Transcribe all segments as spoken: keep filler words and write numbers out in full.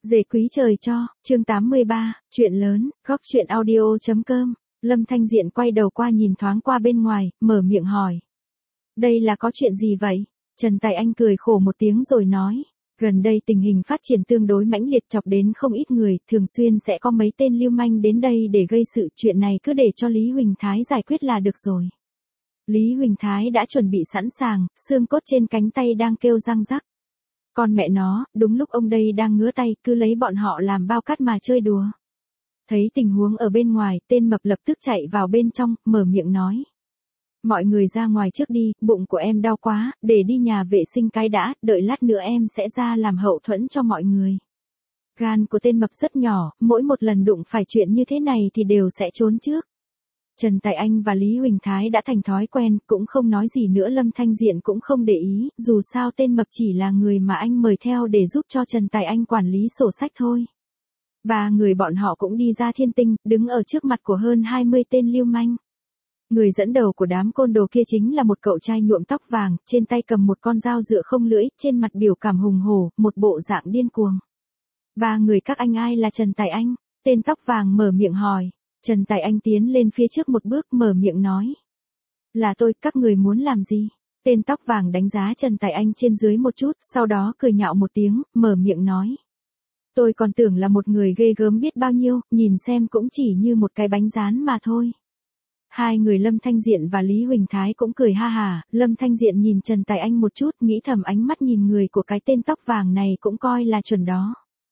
Dề quý trời cho, chương tám mươi ba, chuyện lớn, góc chuyện audio.com, Lâm Thanh Diện quay đầu qua nhìn thoáng qua bên ngoài, mở miệng hỏi. Đây là có chuyện gì vậy? Trần Tài Anh cười khổ một tiếng rồi nói. Gần đây tình hình phát triển tương đối mãnh liệt chọc đến không ít người, thường xuyên sẽ có mấy tên lưu manh đến đây để gây sự, chuyện này cứ để cho Lý Huỳnh Thái giải quyết là được rồi. Lý Huỳnh Thái đã chuẩn bị sẵn sàng, xương cốt trên cánh tay đang kêu răng rắc. Con mẹ nó, đúng lúc ông đây đang ngứa tay, cứ lấy bọn họ làm bao cát mà chơi đùa. Thấy tình huống ở bên ngoài, tên mập lập tức chạy vào bên trong, mở miệng nói. Mọi người ra ngoài trước đi, bụng của em đau quá, để đi nhà vệ sinh cái đã, đợi lát nữa em sẽ ra làm hậu thuẫn cho mọi người. Gan của tên mập rất nhỏ, mỗi một lần đụng phải chuyện như thế này thì đều sẽ trốn trước. Trần Tài Anh và Lý Huỳnh Thái đã thành thói quen, cũng không nói gì nữa. Lâm Thanh Diện cũng không để ý, dù sao tên mập chỉ là người mà anh mời theo để giúp cho Trần Tài Anh quản lý sổ sách thôi. Ba người bọn họ cũng đi ra Thiên Tinh, đứng ở trước mặt của hơn hai mươi tên lưu manh. Người dẫn đầu của đám côn đồ kia chính là một cậu trai nhuộm tóc vàng, trên tay cầm một con dao dựa không lưỡi, trên mặt biểu cảm hùng hổ, một bộ dạng điên cuồng. Ba người các anh ai là Trần Tài Anh? Tên tóc vàng mở miệng hỏi. Trần Tài Anh tiến lên phía trước một bước, mở miệng nói. Là tôi, các người muốn làm gì? Tên tóc vàng đánh giá Trần Tài Anh trên dưới một chút, sau đó cười nhạo một tiếng, mở miệng nói. Tôi còn tưởng là một người ghê gớm biết bao nhiêu, nhìn xem cũng chỉ như một cái bánh rán mà thôi. Hai người Lâm Thanh Diện và Lý Huỳnh Thái cũng cười ha hà. Lâm Thanh Diện nhìn Trần Tài Anh một chút, nghĩ thầm ánh mắt nhìn người của cái tên tóc vàng này cũng coi là chuẩn đó.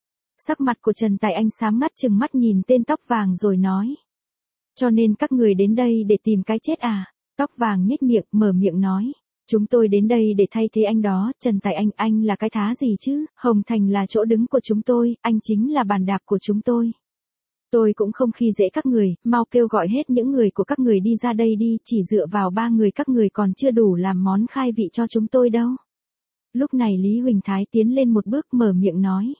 Sắc mặt của Trần Tài Anh xám ngắt chừng mắt nhìn tên tóc vàng rồi nói. Cho nên các người đến đây để tìm cái chết à? Tóc vàng nhếch miệng, mở miệng nói. Chúng tôi đến đây để thay thế anh đó. Trần Tài Anh, anh là cái thá gì chứ? Hồng Thành là chỗ đứng của chúng tôi, anh chính là bàn đạp của chúng tôi. Tôi cũng không khi dễ các người, mau kêu gọi hết những người của các người đi ra đây đi, chỉ dựa vào ba người các người còn chưa đủ làm món khai vị cho chúng tôi đâu. Lúc này Lý Huỳnh Thái tiến lên một bước, mở miệng nói.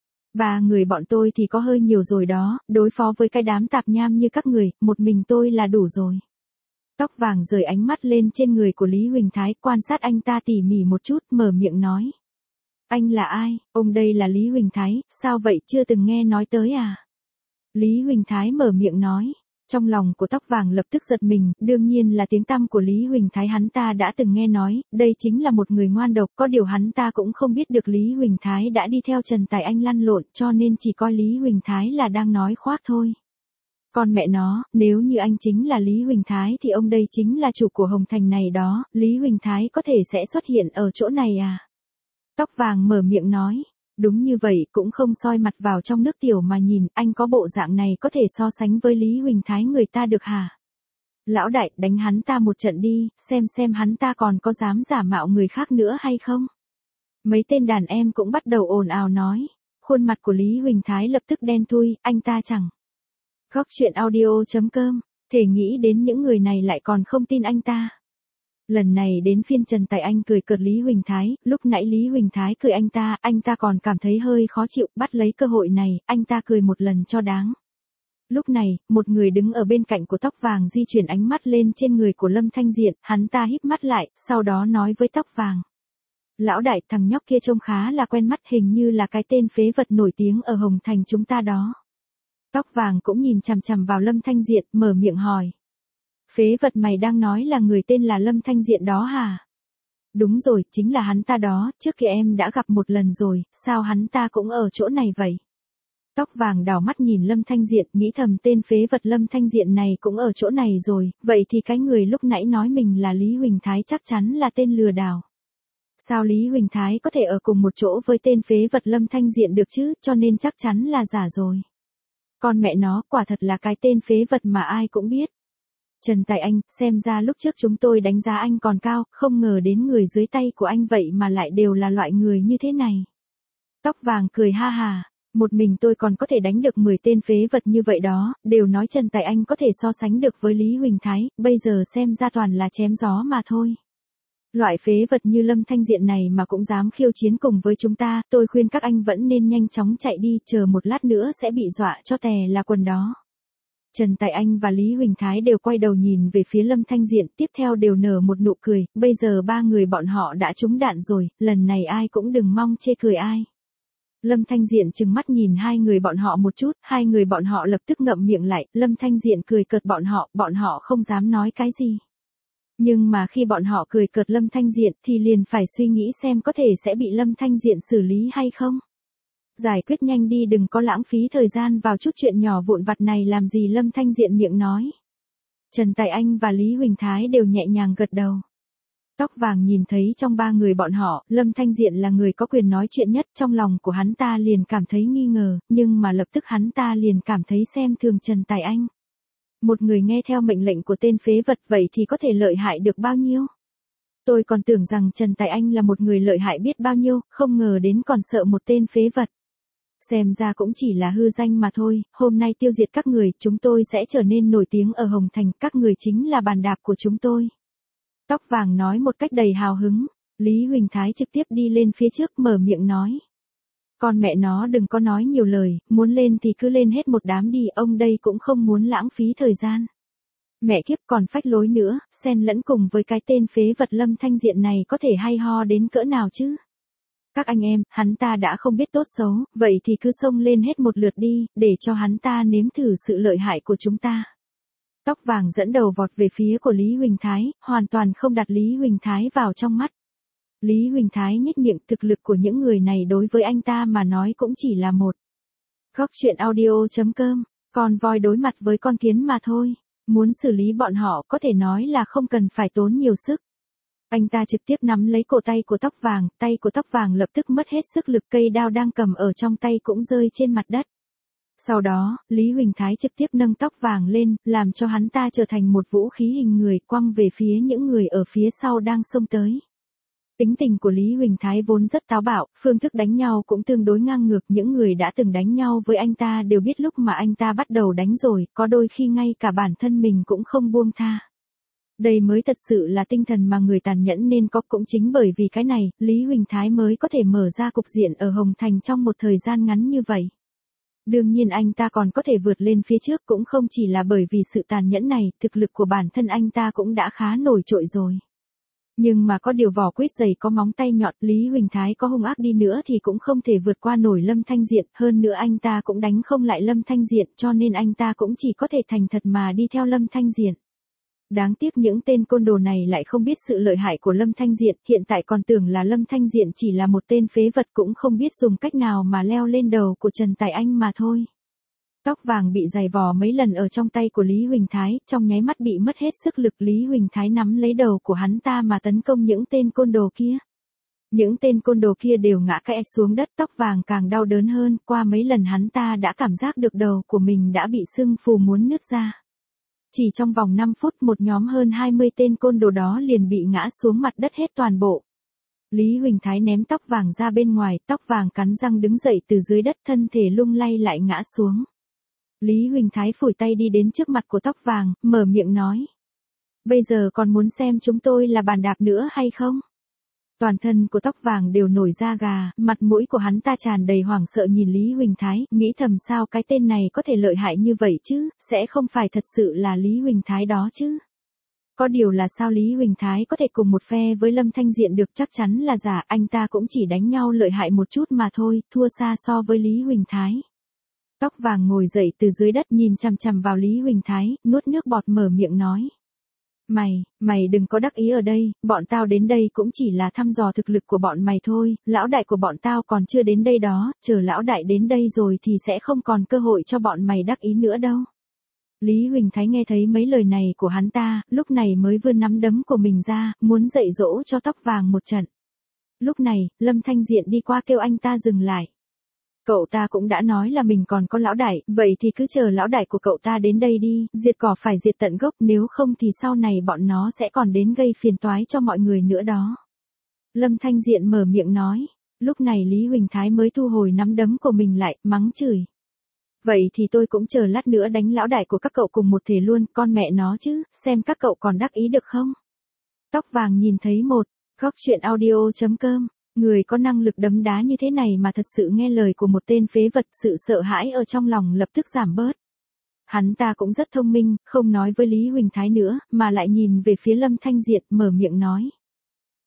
Ba người bọn tôi thì có hơi nhiều rồi đó, đối phó với cái đám tạp nham như các người, một mình tôi là đủ rồi. Tóc vàng rời ánh mắt lên trên người của Lý Huỳnh Thái, quan sát anh ta tỉ mỉ một chút, mở miệng nói. Anh là ai? Ông đây là Lý Huỳnh Thái, sao vậy, chưa từng nghe nói tới à? Lý Huỳnh Thái mở miệng nói. Trong lòng của tóc vàng lập tức giật mình, đương nhiên là tiếng tăm của Lý Huỳnh Thái hắn ta đã từng nghe nói, đây chính là một người ngoan độc, có điều hắn ta cũng không biết được Lý Huỳnh Thái đã đi theo Trần Tài Anh lăn lộn, cho nên chỉ coi Lý Huỳnh Thái là đang nói khoác thôi. Con mẹ nó, nếu như anh chính là Lý Huỳnh Thái thì ông đây chính là chủ của Hồng Thành này đó, Lý Huỳnh Thái có thể sẽ xuất hiện ở chỗ này à? Tóc vàng mở miệng nói. Đúng như vậy, cũng không soi mặt vào trong nước tiểu mà nhìn, anh có bộ dạng này có thể so sánh với Lý Huỳnh Thái người ta được hả? Lão đại, đánh hắn ta một trận đi, xem xem hắn ta còn có dám giả mạo người khác nữa hay không? Mấy tên đàn em cũng bắt đầu ồn ào nói. Khuôn mặt của Lý Huỳnh Thái lập tức đen thui, anh ta chẳng. Góc chuyện audio.com, thể nghĩ đến những người này lại còn không tin anh ta. Lần này đến phiên Trần Tài Anh cười cợt Lý Huỳnh Thái, lúc nãy Lý Huỳnh Thái cười anh ta, anh ta còn cảm thấy hơi khó chịu, bắt lấy cơ hội này, anh ta cười một lần cho đáng. Lúc này, một người đứng ở bên cạnh của tóc vàng di chuyển ánh mắt lên trên người của Lâm Thanh Diện, hắn ta híp mắt lại, sau đó nói với tóc vàng. Lão đại, thằng nhóc kia trông khá là quen mắt, hình như là cái tên phế vật nổi tiếng ở Hồng Thành chúng ta đó. Tóc vàng cũng nhìn chằm chằm vào Lâm Thanh Diện, mở miệng hỏi. Phế vật mày đang nói là người tên là Lâm Thanh Diện đó hả? Đúng rồi, chính là hắn ta đó, trước kia em đã gặp một lần rồi, sao hắn ta cũng ở chỗ này vậy? Tóc vàng đảo mắt nhìn Lâm Thanh Diện, nghĩ thầm tên phế vật Lâm Thanh Diện này cũng ở chỗ này rồi, vậy thì cái người lúc nãy nói mình là Lý Huỳnh Thái chắc chắn là tên lừa đảo. Sao Lý Huỳnh Thái có thể ở cùng một chỗ với tên phế vật Lâm Thanh Diện được chứ, cho nên chắc chắn là giả rồi. Con mẹ nó, quả thật là cái tên phế vật mà ai cũng biết. Trần Tài Anh, xem ra lúc trước chúng tôi đánh giá anh còn cao, không ngờ đến người dưới tay của anh vậy mà lại đều là loại người như thế này. Tóc vàng cười ha hà, một mình tôi còn có thể đánh được mười tên phế vật như vậy đó, đều nói Trần Tài Anh có thể so sánh được với Lý Huỳnh Thái, bây giờ xem ra toàn là chém gió mà thôi. Loại phế vật như Lâm Thanh Diện này mà cũng dám khiêu chiến cùng với chúng ta, tôi khuyên các anh vẫn nên nhanh chóng chạy đi, chờ một lát nữa sẽ bị dọa cho tè là quần đó. Trần Tài Anh và Lý Huỳnh Thái đều quay đầu nhìn về phía Lâm Thanh Diện, tiếp theo đều nở một nụ cười, bây giờ ba người bọn họ đã trúng đạn rồi, lần này ai cũng đừng mong chê cười ai. Lâm Thanh Diện trừng mắt nhìn hai người bọn họ một chút, hai người bọn họ lập tức ngậm miệng lại, Lâm Thanh Diện cười cợt bọn họ, bọn họ không dám nói cái gì. Nhưng mà khi bọn họ cười cợt Lâm Thanh Diện thì liền phải suy nghĩ xem có thể sẽ bị Lâm Thanh Diện xử lý hay không. Giải quyết nhanh đi, đừng có lãng phí thời gian vào chút chuyện nhỏ vụn vặt này làm gì, Lâm Thanh Diện miệng nói. Trần Tài Anh và Lý Huỳnh Thái đều nhẹ nhàng gật đầu. Tóc vàng nhìn thấy trong ba người bọn họ, Lâm Thanh Diện là người có quyền nói chuyện nhất, trong lòng của hắn ta liền cảm thấy nghi ngờ, nhưng mà lập tức hắn ta liền cảm thấy xem thường Trần Tài Anh. Một người nghe theo mệnh lệnh của tên phế vật vậy thì có thể lợi hại được bao nhiêu? Tôi còn tưởng rằng Trần Tài Anh là một người lợi hại biết bao nhiêu, không ngờ đến còn sợ một tên phế vật. Xem ra cũng chỉ là hư danh mà thôi, hôm nay tiêu diệt các người, chúng tôi sẽ trở nên nổi tiếng ở Hồng Thành, các người chính là bàn đạp của chúng tôi. Tóc vàng nói một cách đầy hào hứng, Lý Huỳnh Thái trực tiếp đi lên phía trước mở miệng nói. Con mẹ nó đừng có nói nhiều lời, muốn lên thì cứ lên hết một đám đi, ông đây cũng không muốn lãng phí thời gian. Mẹ kiếp còn phách lối nữa, xen lẫn cùng với cái tên phế vật Lâm Thanh Diện này có thể hay ho đến cỡ nào chứ? Các anh em, hắn ta đã không biết tốt xấu, vậy thì cứ xông lên hết một lượt đi, để cho hắn ta nếm thử sự lợi hại của chúng ta. Tóc vàng dẫn đầu vọt về phía của Lý Huỳnh Thái, hoàn toàn không đặt Lý Huỳnh Thái vào trong mắt. Lý Huỳnh Thái nhếch miệng, thực lực của những người này đối với anh ta mà nói cũng chỉ là một. Góc truyện audio chấm com, con voi đối mặt với con kiến mà thôi, muốn xử lý bọn họ có thể nói là không cần phải tốn nhiều sức. Anh ta trực tiếp nắm lấy cổ tay của tóc vàng, tay của tóc vàng lập tức mất hết sức lực, cây đao đang cầm ở trong tay cũng rơi trên mặt đất. Sau đó, Lý Huỳnh Thái trực tiếp nâng tóc vàng lên, làm cho hắn ta trở thành một vũ khí hình người quăng về phía những người ở phía sau đang xông tới. Tính tình của Lý Huỳnh Thái vốn rất táo bạo, phương thức đánh nhau cũng tương đối ngang ngược, những người đã từng đánh nhau với anh ta đều biết lúc mà anh ta bắt đầu đánh rồi, có đôi khi ngay cả bản thân mình cũng không buông tha. Đây mới thật sự là tinh thần mà người tàn nhẫn nên có, cũng chính bởi vì cái này, Lý Huỳnh Thái mới có thể mở ra cục diện ở Hồng Thành trong một thời gian ngắn như vậy. Đương nhiên anh ta còn có thể vượt lên phía trước cũng không chỉ là bởi vì sự tàn nhẫn này, thực lực của bản thân anh ta cũng đã khá nổi trội rồi. Nhưng mà có điều vỏ quýt dày có móng tay nhọn, Lý Huỳnh Thái có hung ác đi nữa thì cũng không thể vượt qua nổi Lâm Thanh Diện, hơn nữa anh ta cũng đánh không lại Lâm Thanh Diện cho nên anh ta cũng chỉ có thể thành thật mà đi theo Lâm Thanh Diện. Đáng tiếc những tên côn đồ này lại không biết sự lợi hại của Lâm Thanh Diện, hiện tại còn tưởng là Lâm Thanh Diện chỉ là một tên phế vật cũng không biết dùng cách nào mà leo lên đầu của Trần Tài Anh mà thôi. Tóc vàng bị giày vò mấy lần ở trong tay của Lý Huỳnh Thái, trong nháy mắt bị mất hết sức lực, Lý Huỳnh Thái nắm lấy đầu của hắn ta mà tấn công những tên côn đồ kia. Những tên côn đồ kia đều ngã cái xuống đất, tóc vàng càng đau đớn hơn, qua mấy lần hắn ta đã cảm giác được đầu của mình đã bị sưng phù muốn nứt ra. Chỉ trong vòng năm phút một nhóm hơn hai mươi tên côn đồ đó liền bị ngã xuống mặt đất hết toàn bộ. Lý Huỳnh Thái ném tóc vàng ra bên ngoài, tóc vàng cắn răng đứng dậy từ dưới đất, thân thể lung lay lại ngã xuống. Lý Huỳnh Thái phủi tay đi đến trước mặt của tóc vàng, mở miệng nói. Bây giờ còn muốn xem chúng tôi là bàn đạp nữa hay không? Toàn thân của tóc vàng đều nổi da gà, mặt mũi của hắn ta tràn đầy hoảng sợ nhìn Lý Huỳnh Thái, nghĩ thầm sao cái tên này có thể lợi hại như vậy chứ, sẽ không phải thật sự là Lý Huỳnh Thái đó chứ. Có điều là sao Lý Huỳnh Thái có thể cùng một phe với Lâm Thanh Diện được, chắc chắn là giả, anh ta cũng chỉ đánh nhau lợi hại một chút mà thôi, thua xa so với Lý Huỳnh Thái. Tóc vàng ngồi dậy từ dưới đất nhìn chằm chằm vào Lý Huỳnh Thái, nuốt nước bọt mở miệng nói. Mày, mày đừng có đắc ý ở đây, bọn tao đến đây cũng chỉ là thăm dò thực lực của bọn mày thôi, lão đại của bọn tao còn chưa đến đây đó, chờ lão đại đến đây rồi thì sẽ không còn cơ hội cho bọn mày đắc ý nữa đâu. Lý Huỳnh Thái nghe thấy mấy lời này của hắn ta, lúc này mới vươn nắm đấm của mình ra, muốn dạy dỗ cho tóc vàng một trận. Lúc này, Lâm Thanh Diện đi qua kêu anh ta dừng lại. Cậu ta cũng đã nói là mình còn có lão đại, vậy thì cứ chờ lão đại của cậu ta đến đây đi, diệt cỏ phải diệt tận gốc, nếu không thì sau này bọn nó sẽ còn đến gây phiền toái cho mọi người nữa đó. Lâm Thanh Diện mở miệng nói, lúc này Lý Huỳnh Thái mới thu hồi nắm đấm của mình lại, mắng chửi. Vậy thì tôi cũng chờ lát nữa đánh lão đại của các cậu cùng một thể luôn, con mẹ nó chứ, xem các cậu còn đắc ý được không? Tóc vàng nhìn thấy một, góc truyện audio chấm com. Người có năng lực đấm đá như thế này mà thật sự nghe lời của một tên phế vật, sự sợ hãi ở trong lòng lập tức giảm bớt. Hắn ta cũng rất thông minh, không nói với Lý Huỳnh Thái nữa, mà lại nhìn về phía Lâm Thanh Diện, mở miệng nói.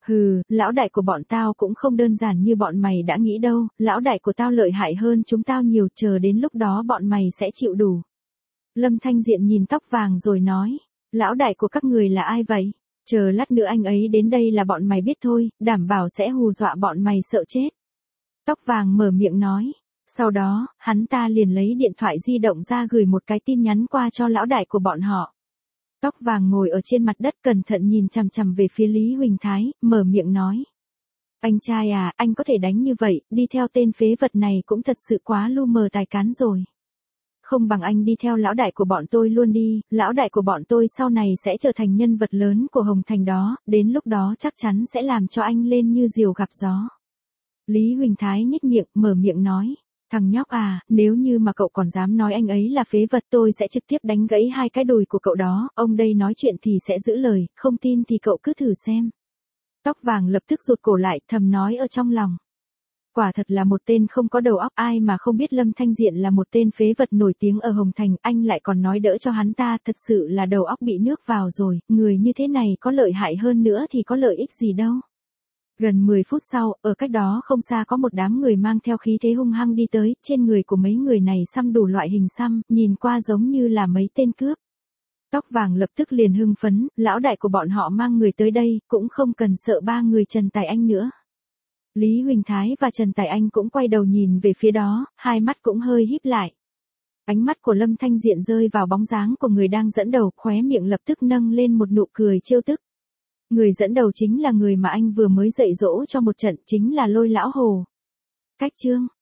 Hừ, lão đại của bọn tao cũng không đơn giản như bọn mày đã nghĩ đâu, lão đại của tao lợi hại hơn chúng tao nhiều, chờ đến lúc đó bọn mày sẽ chịu đủ. Lâm Thanh Diện nhìn Tóc Vàng rồi nói, lão đại của các người là ai vậy? Chờ lát nữa anh ấy đến đây là bọn mày biết thôi, đảm bảo sẽ hù dọa bọn mày sợ chết. Tóc Vàng mở miệng nói. Sau đó, hắn ta liền lấy điện thoại di động ra gửi một cái tin nhắn qua cho lão đại của bọn họ. Tóc Vàng ngồi ở trên mặt đất cẩn thận nhìn chằm chằm về phía Lý Huỳnh Thái, mở miệng nói. Anh trai à, anh có thể đánh như vậy, đi theo tên phế vật này cũng thật sự quá lu mờ tài cán rồi. Không bằng anh đi theo lão đại của bọn tôi luôn đi, lão đại của bọn tôi sau này sẽ trở thành nhân vật lớn của Hồng Thành đó, đến lúc đó chắc chắn sẽ làm cho anh lên như diều gặp gió. Lý Huỳnh Thái nhếch miệng, mở miệng nói. Thằng nhóc à, nếu như mà cậu còn dám nói anh ấy là phế vật tôi sẽ trực tiếp đánh gãy hai cái đùi của cậu đó, ông đây nói chuyện thì sẽ giữ lời, không tin thì cậu cứ thử xem. Tóc Vàng lập tức rụt cổ lại, thầm nói ở trong lòng. Quả thật là một tên không có đầu óc, ai mà không biết Lâm Thanh Diện là một tên phế vật nổi tiếng ở Hồng Thành, anh lại còn nói đỡ cho hắn ta, thật sự là đầu óc bị nước vào rồi, người như thế này có lợi hại hơn nữa thì có lợi ích gì đâu. Gần mười phút sau, ở cách đó không xa có một đám người mang theo khí thế hung hăng đi tới, trên người của mấy người này xăm đủ loại hình xăm, nhìn qua giống như là mấy tên cướp. Tóc Vàng lập tức liền hưng phấn, lão đại của bọn họ mang người tới đây, cũng không cần sợ ba người Trần Tài Anh nữa. Lý Huỳnh Thái và Trần Tài Anh cũng quay đầu nhìn về phía đó, hai mắt cũng hơi híp lại. Ánh mắt của Lâm Thanh Diện rơi vào bóng dáng của người đang dẫn đầu, khóe miệng lập tức nâng lên một nụ cười trêu tức. Người dẫn đầu chính là người mà anh vừa mới dạy dỗ cho một trận, chính là Lôi Lão Hồ. Cách chương